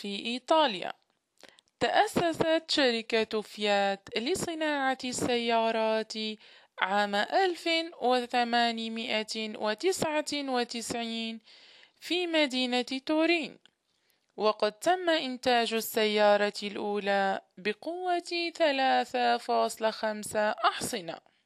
في إيطاليا. تأسست شركة فيات لصناعة السيارات عام 1899 في مدينة تورين، وقد تم إنتاج السيارة الأولى بقوة 3.5 أحصنة.